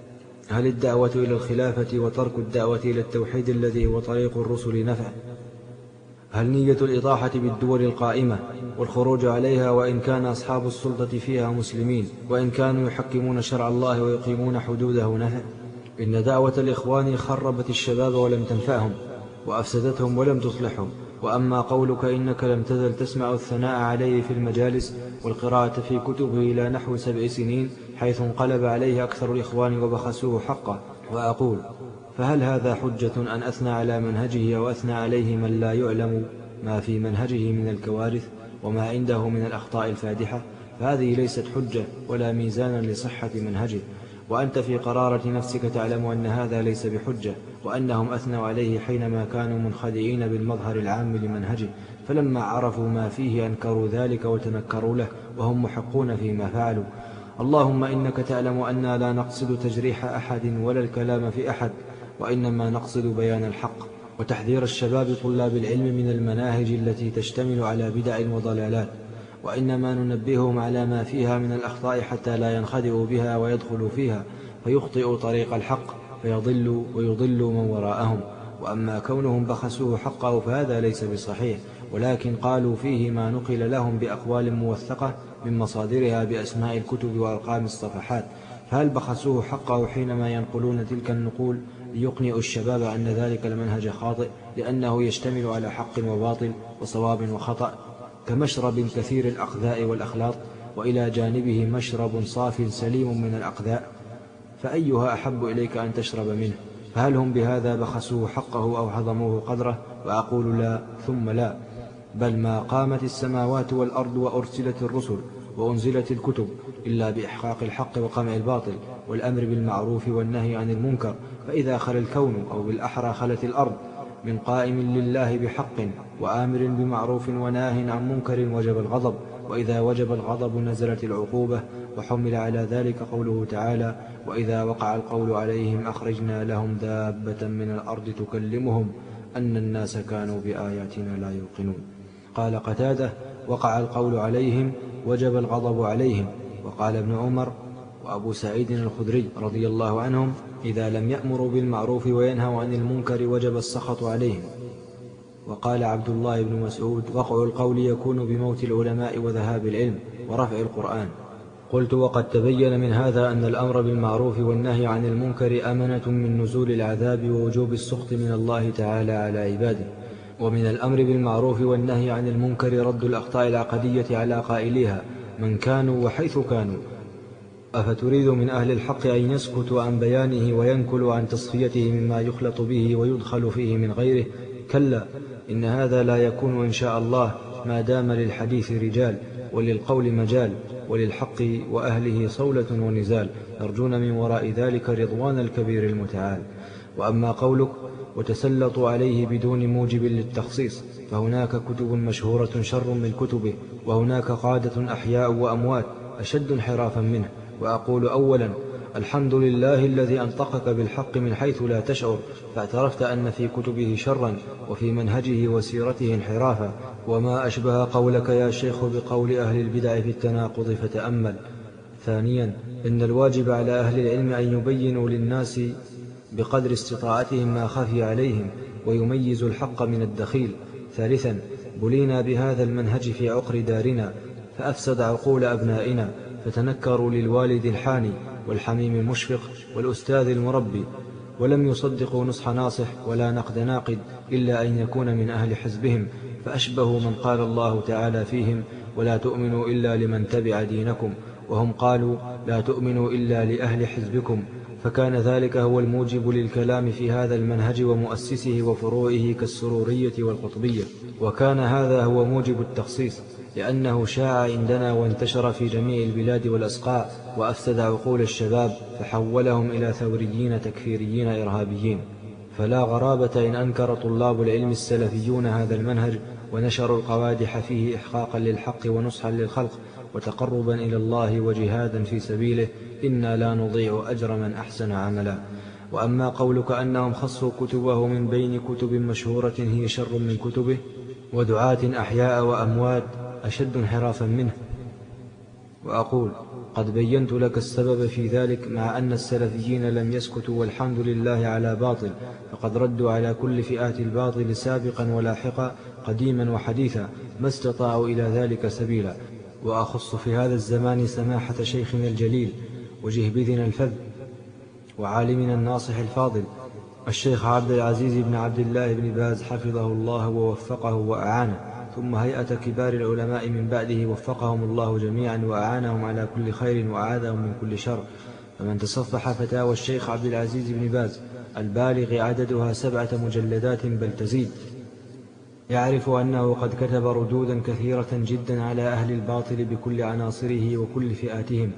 هل الدعوة إلى الخلافة وترك الدعوة إلى التوحيد الذي هو طريق الرسل نفع؟ هل نية الإطاحة بالدول القائمة والخروج عليها وإن كان أصحاب السلطة فيها مسلمين وإن كانوا يحكمون شرع الله ويقيمون حدوده نفع؟ إن دعوة الإخوان خربت الشباب ولم تنفعهم، وأفسدتهم ولم تصلحهم. وأما قولك إنك لم تزل تسمع الثناء عليه في المجالس والقراءة في كتبه إلى نحو سبع سنين، حيث انقلب عليه أكثر الإخوان وبخسوه حقه، وأقول: فهل هذا حجة أن أثنى على منهجه وأثنى عليه من لا يعلم ما في منهجه من الكوارث وما عنده من الأخطاء الفادحة؟ فهذه ليست حجة ولا ميزانا لصحة منهجه، وأنت في قرارة نفسك تعلم أن هذا ليس بحجة، وأنهم أثنوا عليه حينما كانوا منخدعين بالمظهر العام لمنهجه، فلما عرفوا ما فيه أنكروا ذلك وتنكروا له وهم محقون فيما فعلوا. اللهم إنك تعلم أننا لا نقصد تجريح أحد ولا الكلام في أحد، وإنما نقصد بيان الحق وتحذير الشباب طلاب العلم من المناهج التي تشتمل على بدع وضلالات، وإنما ننبههم على ما فيها من الأخطاء حتى لا ينخدعوا بها ويدخلوا فيها فيخطئوا طريق الحق فيضلوا ويضلوا من وراءهم. وأما كونهم بخسوه حقه فهذا ليس بصحيح، ولكن قالوا فيه ما نقل لهم بأقوال موثقة من مصادرها بأسماء الكتب وأرقام الصفحات. فهل بخسوه حقه حينما ينقلون تلك النقول ليقنعوا الشباب أن ذلك المنهج خاطئ لأنه يشتمل على حق وباطل وصواب وخطأ كمشرب كثير الأقذاء والأخلاط، وإلى جانبه مشرب صاف سليم من الأقذاء، فأيها أحب إليك أن تشرب منه؟ فهل هم بهذا بخسوه حقه أو هضموه قدره؟ وأقول لا ثم لا، بل ما قامت السماوات والأرض وأرسلت الرسل وأنزلت الكتب إلا بإحقاق الحق وقمع الباطل والأمر بالمعروف والنهي عن المنكر. فإذا خل الكون أو بالأحرى خلت الأرض من قائم لله بحق وآمر بمعروف وناه عن منكر وجب الغضب، وإذا وجب الغضب نزلت العقوبة، وحمل على ذلك قوله تعالى: وإذا وقع القول عليهم أخرجنا لهم دابة من الأرض تكلمهم أن الناس كانوا بآياتنا لا يوقنون. قال قتادة: وقع القول عليهم وجب الغضب عليهم. وقال ابن عمر وأبو سعيد الخدري رضي الله عنهم: إذا لم يأمروا بالمعروف وينهوا عن المنكر وجب السخط عليهم. وقال عبد الله بن مسعود: وقع القول يكون بموت العلماء وذهاب العلم ورفع القرآن. قلت: وقد تبين من هذا أن الأمر بالمعروف والنهي عن المنكر أمنة من نزول العذاب ووجوب السخط من الله تعالى على عباده. ومن الأمر بالمعروف والنهي عن المنكر رد الأخطاء العقدية على قائليها من كانوا وحيث كانوا. أفتريد من أهل الحق أن يسكتوا عن بيانه وينكلوا عن تصفيته مما يخلط به ويدخل فيه من غيره؟ كلا، إن هذا لا يكون إن شاء الله ما دام للحديث رجال، وللقول مجال، وللحق وأهله صولة ونزال، يرجون من وراء ذلك رضوان الكبير المتعال. وأما قولك وتسلطوا عليه بدون موجب للتخصيص، فهناك كتب مشهورة شر من كتبه، وهناك قادة أحياء وأموات أشد انحرافا منه. وأقول أولا: الحمد لله الذي أنطقك بالحق من حيث لا تشعر، فاعترفت أن في كتبه شرا وفي منهجه وسيرته انحرافا، وما أشبه قولك يا شيخ بقول أهل البدع في التناقض فتأمل. ثانيا: إن الواجب على أهل العلم أن يبينوا للناس بقدر استطاعتهم ما خفي عليهم، ويميزوا الحق من الدخيل. ثالثا: بلينا بهذا المنهج في عقر دارنا، فأفسد عقول أبنائنا، فتنكروا للوالد الحاني والحميم المشفق والأستاذ المربي، ولم يصدقوا نصح ناصح ولا نقد ناقد إلا أن يكون من أهل حزبهم، فأشبهوا من قال الله تعالى فيهم: ولا تؤمنوا إلا لمن تبع دينكم، وهم قالوا: لا تؤمنوا إلا لأهل حزبكم. فكان ذلك هو الموجب للكلام في هذا المنهج ومؤسسه وفروعه كالسرورية والقطبية. وكان هذا هو موجب التخصيص، لأنه شاع عندنا وانتشر في جميع البلاد والأسقاع، وأفسد عقول الشباب، فحولهم إلى ثوريين تكفيريين إرهابيين. فلا غرابة إن أنكر طلاب العلم السلفيون هذا المنهج، ونشروا القوادح فيه إحقاقا للحق ونصحا للخلق وتقربا إلى الله وجهادا في سبيله. إنا لا نضيع أجر من أحسن عملا. وأما قولك أنهم خصوا كتبه من بين كتب مشهورة هي شر من كتبه، ودعاة أحياء وأموات أشد انحرافا منه، وأقول: قد بينت لك السبب في ذلك، مع أن السلفيين لم يسكتوا والحمد لله على باطل، فقد ردوا على كل فئات الباطل سابقا ولاحقا، قديما وحديثا، ما استطاعوا إلى ذلك سبيلا. وأخص في هذا الزمان سماحة شيخنا الجليل وجهبذنا الفذ وعالمنا الناصح الفاضل الشيخ عبد العزيز بن عبد الله بن باز حفظه الله ووفقه وأعانه، ثم هيئة كبار العلماء من بعده وفقهم الله جميعا وأعانهم على كل خير وأعاذهم من كل شر. فمن تصفح فتاوى الشيخ عبد العزيز بن باز البالغ عددها سبعة مجلدات بل تزيد، يعرف أنه قد كتب ردودا كثيرة جدا على أهل الباطل بكل عناصره وكل فئاتهم،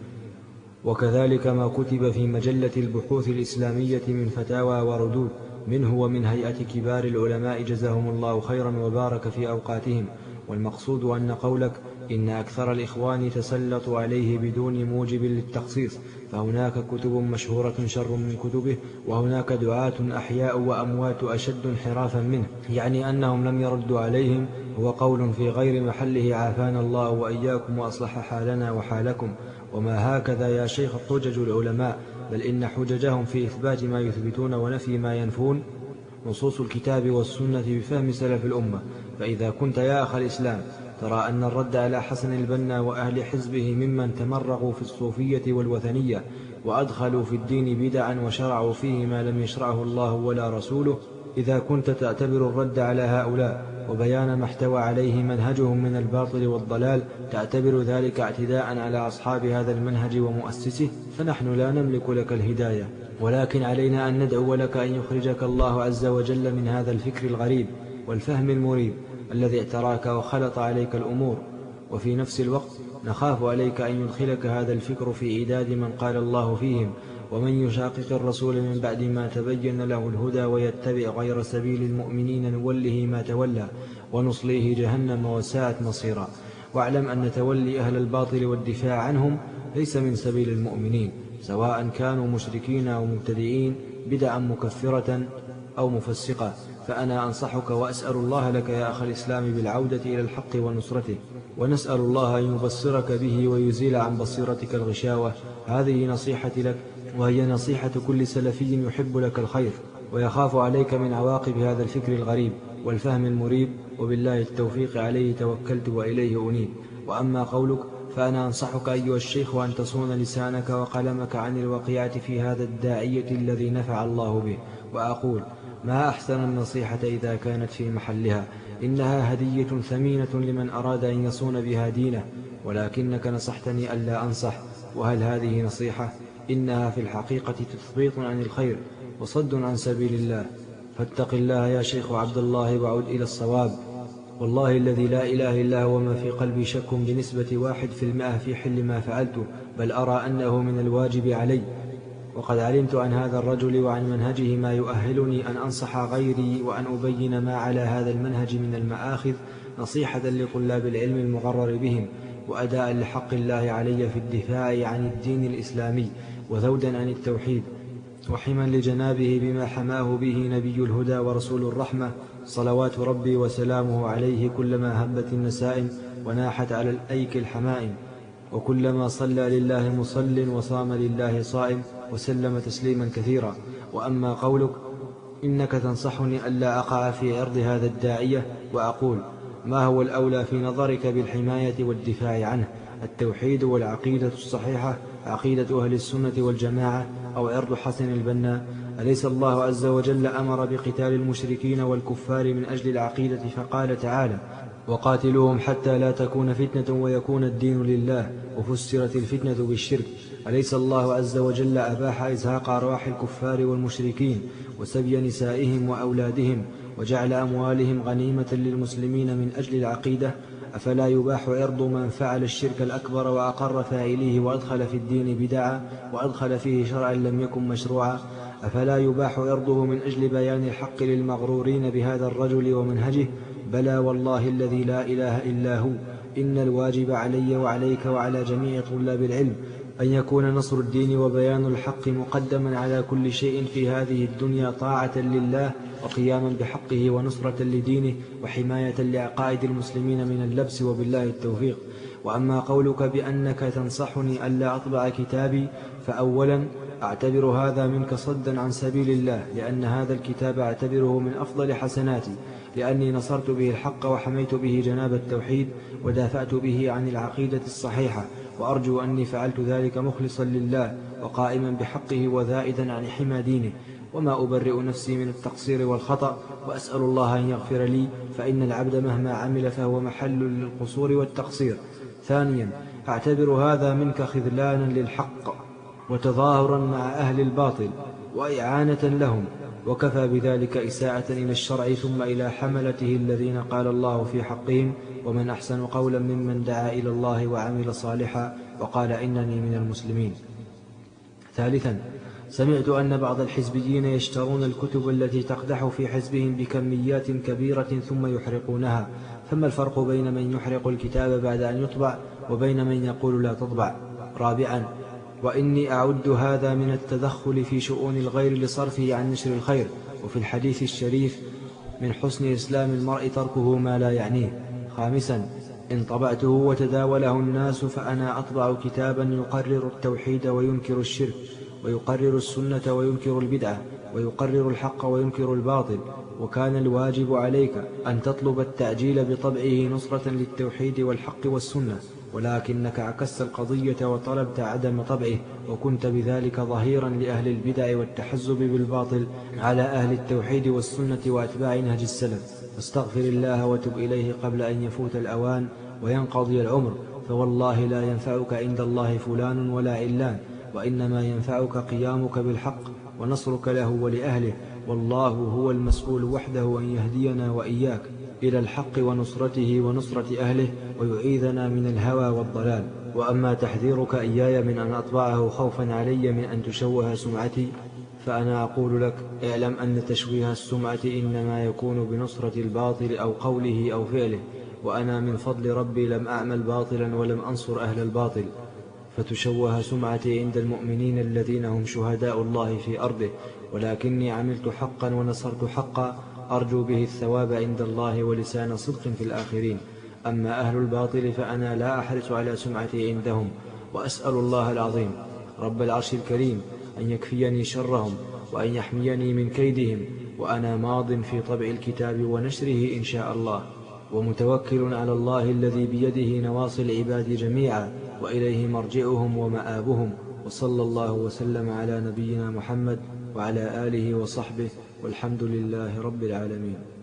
وكذلك ما كتب في مجلة البحوث الإسلامية من فتاوى وردود منه ومن هيئة كبار العلماء جزاهم الله خيرا وبارك في أوقاتهم. والمقصود أن قولك إن أكثر الإخوان تسلطوا عليه بدون موجب للتخصيص، فهناك كتب مشهورة شر من كتبه، وهناك دعاة أحياء وأموات أشد انحرافا منه، يعني أنهم لم يردوا عليهم، هو قول في غير محله، عافانا الله وإياكم وأصلح حالنا وحالكم. وما هكذا يا شيخ حجج العلماء، بل إن حججهم في إثبات ما يثبتون ونفي ما ينفون نصوص الكتاب والسنة بفهم سلف الأمة. فإذا كنت يا أخ الإسلام ترى أن الرد على حسن البنا وأهل حزبه ممن تمرغوا في الصوفية والوثنية وأدخلوا في الدين بدعا وشرعوا فيه ما لم يشرعه الله ولا رسوله، إذا كنت تعتبر الرد على هؤلاء وبيان ما احتوى عليه منهجهم من الباطل والضلال تعتبر ذلك اعتداء على أصحاب هذا المنهج ومؤسسه، فنحن لا نملك لك الهداية، ولكن علينا أن ندعو لك أن يخرجك الله عز وجل من هذا الفكر الغريب والفهم المريب الذي اعتراك وخلط عليك الأمور. وفي نفس الوقت نخاف عليك أن يدخلك هذا الفكر في عداد من قال الله فيهم: ومن يشاقق الرسول من بعد ما تبين له الهدى ويتبع غير سبيل المؤمنين نوله ما تولى ونصليه جهنم وساءت مصيرا. واعلم أن تولي أهل الباطل والدفاع عنهم ليس من سبيل المؤمنين، سواء كانوا مشركين أو مبتدئين، بدعا مكفرة أو مفسقة. فأنا أنصحك وأسأل الله لك يا أخ الإسلام بالعودة إلى الحق ونصرته، ونسأل الله أن يبصرك به ويزيل عن بصيرتك الغشاوة. هذه نصيحتي لك، وهي نصيحة كل سلفي يحب لك الخير ويخاف عليك من عواقب هذا الفكر الغريب والفهم المريب. وبالله التوفيق عليه توكلت وإليه أنيب. وأما قولك فأنا أنصحك أيها الشيخ أن تصون لسانك وقلمك عن الوقيعة في هذا الداعية الذي نفع الله به. وأقول: ما أحسن النصيحة إذا كانت في محلها، إنها هدية ثمينة لمن أراد أن يصون بها دينه، ولكنك نصحتني ألا أنصح. وهل هذه نصيحة؟ إنها في الحقيقة تثبيط عن الخير وصد عن سبيل الله. فاتق الله يا شيخ عبد الله وعد إلى الصواب. والله الذي لا إله إلا هو ما في قلبي شك بنسبة واحد في المئة في حل ما فعلته، بل أرى أنه من الواجب علي. وقد علمت عن هذا الرجل وعن منهجه ما يؤهلني أن أنصح غيري وأن أبين ما على هذا المنهج من المآخذ نصيحة لطلاب العلم المغرر بهم، وأداء لحق الله علي في الدفاع عن الدين الإسلامي، وذودا عن التوحيد، وحما لجنابه بما حماه به نبي الهدى ورسول الرحمة صلوات ربي وسلامه عليه، كلما هبت النسائم وناحت على الأيك الحمائم، وكلما صلى لله مصل وصام لله صائم، وسلم تسليما كثيرا. وأما قولك إنك تنصحني ألا أقع في عرض هذا الداعية، وأقول ما هو الأولى في نظرك بالحماية والدفاع عنه، التوحيد والعقيدة الصحيحة، عقيدة أهل السنة والجماعة، أو عرض حسن البنا؟ أليس الله عز وجل أمر بقتال المشركين والكفار من أجل العقيدة، فقال تعالى وقاتلوهم حتى لا تكون فتنة ويكون الدين لله، وفسرت الفتنة بالشرك. أليس الله عز وجل أباح إزهاق أرواح الكفار والمشركين وسبي نسائهم وأولادهم وجعل أموالهم غنيمة للمسلمين من أجل العقيدة؟ أفلا يباح عرض من فعل الشرك الأكبر وأقر فاعليه وأدخل في الدين بدعا وأدخل فيه شرعا لم يكن مشروعا؟ أفلا يباح عرضه من أجل بيان الحق للمغرورين بهذا الرجل ومنهجه؟ بلى والله الذي لا إله إلا هو، إن الواجب علي وعليك وعلى جميع طلاب العلم أن يكون نصر الدين وبيان الحق مقدما على كل شيء في هذه الدنيا، طاعة لله وقياما بحقه ونصرة لدينه وحماية لعقائد المسلمين من اللبس، وبالله التوفيق. وأما قولك بأنك تنصحني ألا أطبع كتابي، فأولا أعتبر هذا منك صدا عن سبيل الله، لأن هذا الكتاب أعتبره من أفضل حسناتي، لأني نصرت به الحق وحميت به جناب التوحيد ودافعت به عن العقيدة الصحيحة، وأرجو أني فعلت ذلك مخلصا لله وقائما بحقه وذائدا عن حمى دينه، وما أبرئ نفسي من التقصير والخطأ، وأسأل الله أن يغفر لي، فإن العبد مهما عمل فهو محل للقصور والتقصير. ثانيا أعتبر هذا منك خذلانا للحق وتظاهرا مع أهل الباطل وإعانة لهم، وكفى بذلك إساءة إلى الشرع ثم إلى حملته الذين قال الله في حقهم ومن أحسن قولا ممن دعا إلى الله وعمل صالحا وقال إنني من المسلمين. ثالثا سمعت أن بعض الحزبيين يشترون الكتب التي تقدح في حزبهم بكميات كبيرة ثم يحرقونها، فما الفرق بين من يحرق الكتاب بعد أن يطبع وبين من يقول لا تطبع؟ رابعا وإني أعد هذا من التدخل في شؤون الغير لصرفه عن نشر الخير، وفي الحديث الشريف من حسن إسلام المرء تركه ما لا يعنيه. خامسا إن طبعته وتداوله الناس فأنا أطبع كتابا يقرر التوحيد وينكر الشرك، ويقرر السنة وينكر البدعة، ويقرر الحق وينكر الباطل، وكان الواجب عليك أن تطلب التعجيل بطبعه نصرة للتوحيد والحق والسنة، ولكنك عكست القضية وطلبت عدم طبعه، وكنت بذلك ظهيرا لأهل البدع والتحزب بالباطل على أهل التوحيد والسنة وأتباع نهج السلف. فاستغفر الله وتب إليه قبل أن يفوت الأوان وينقضي العمر، فوالله لا ينفعك عند الله فلان ولا علان، وإنما ينفعك قيامك بالحق ونصرك له ولأهله، والله هو المسؤول وحده أن يهدينا وإياك إلى الحق ونصرته ونصرة أهله، ويعيذنا من الهوى والضلال. وأما تحذيرك إياي من أن أطبعه خوفا علي من أن تشوه سمعتي، فأنا أقول لك اعلم أن تشويه السمعة إنما يكون بنصرة الباطل أو قوله أو فعله، وأنا من فضل ربي لم أعمل باطلا ولم أنصر أهل الباطل، فتشوه سمعتي عند المؤمنين الذين هم شهداء الله في أرضه، ولكني عملت حقا ونصرت حقا أرجو به الثواب عند الله ولسان صدق في الآخرين. أما أهل الباطل فأنا لا أحرص على سمعتي عندهم، وأسأل الله العظيم رب العرش الكريم أن يكفيني شرهم وأن يحميني من كيدهم، وأنا ماض في طبع الكتاب ونشره إن شاء الله، ومتوكل على الله الذي بيده نواصي العباد جميعا وإليه مرجعهم ومآبهم. وصلى الله وسلم على نبينا محمد وعلى آله وصحبه، والحمد لله رب العالمين.